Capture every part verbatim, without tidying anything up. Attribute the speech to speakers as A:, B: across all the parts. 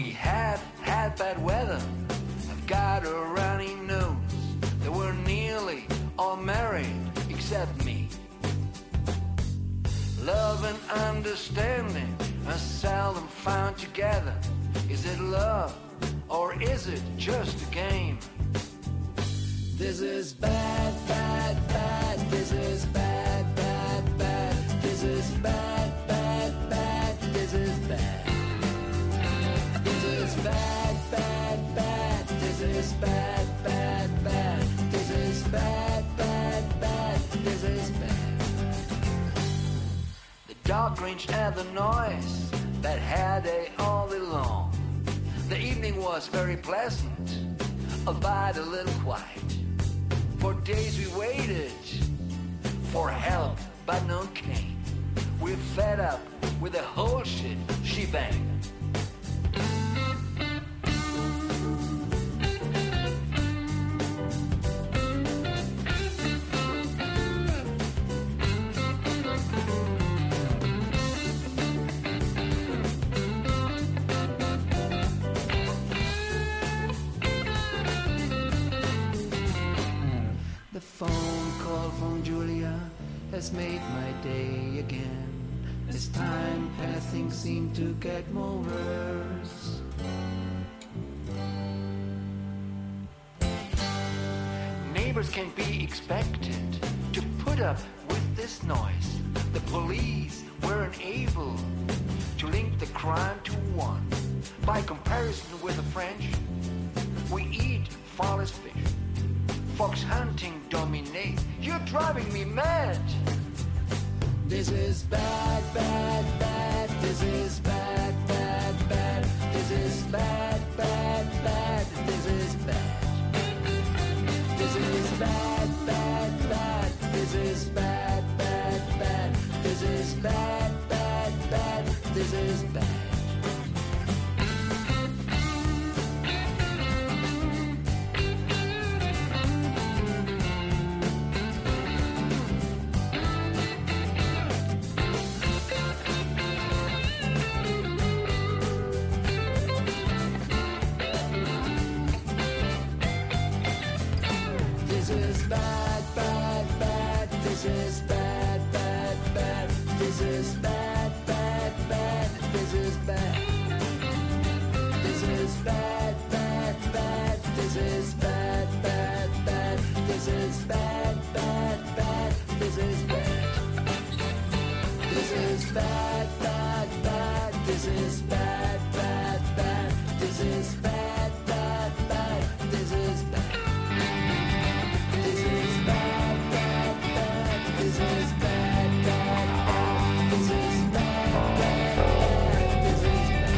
A: We had had bad weather. I've got a runny nose. They were nearly all married except me. Love and understanding are seldom found together. Is it love or is it just a game? This is bad, bad, bad. This is bad, bad, bad. This is bad, bad, bad. This is bad. This is bad, bad, bad. This is bad, bad, bad. This is bad, bad, bad. This is bad. The dog cringed at the noise that had a all day long. The evening was very pleasant, albeit a little quiet. For days we waited for help, but none came. We're fed up with the whole shit shebang. Has made my day again. As time passed, things seem to get more worse. Neighbors can be expected to put up with this noise. The police weren't able to link the crime to one. By comparison with the French, we eat far less fish. Fox hunting dominates. You're driving me mad. This is bad, bad, bad. This is bad, bad, bad. This is bad, bad, bad. This is bad. This is bad, bad, bad. This is bad, bad, bad. This is bad, bad, bad. This is bad. This is bad, bad, bad. This is bad, bad, bad. This is bad. This is bad, bad, bad. This is bad, bad, bad. This is bad, bad, bad. This is bad. This is bad, bad, bad. This is bad, bad, bad. This is bad, bad, bad. This is bad. This is bad, bad, bad. This is bad, bad, bad. This is bad, bad, bad. This is bad.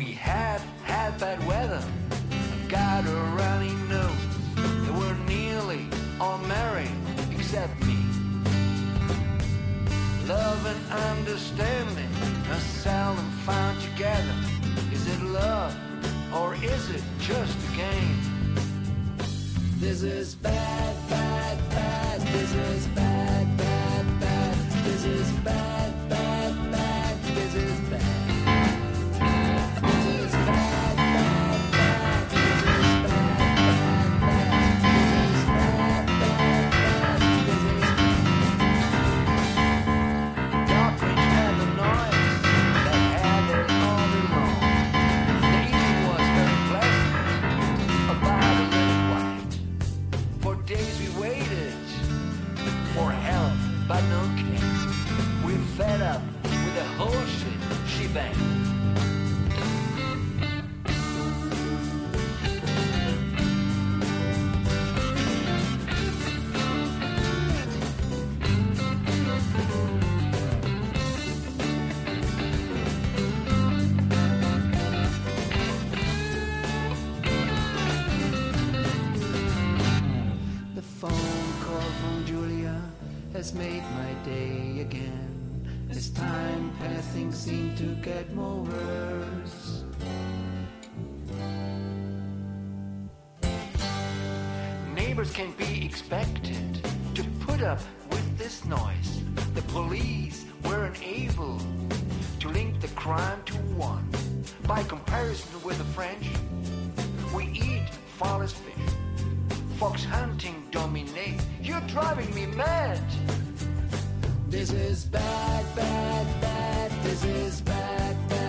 A: We had had bad weather, God a runny nose. They were nearly all married except me. Love and understanding are seldom found together. Is it love or is it just a game? This is bad, bad, bad. This is bad, bad, bad. This is bad, bad, bad. This is bad. This is bad, bad, bad. This is bad, bad, bad. This is bad, bad, bad. This is dark range had the noise that had it all along. The evening was very pleasant, about a little white. For days we waited for help, but no came. We fed up with the whole shit shebang. The phone call from Julia has made my day again. As time passed, things seem to get more worse. Neighbors can be expected to put up with this noise. The police were unable to link the crime to one. By comparison with the French, we eat far less fish. Fox hunting dominates. You're driving me mad. This is bad, bad, bad. This is bad, bad.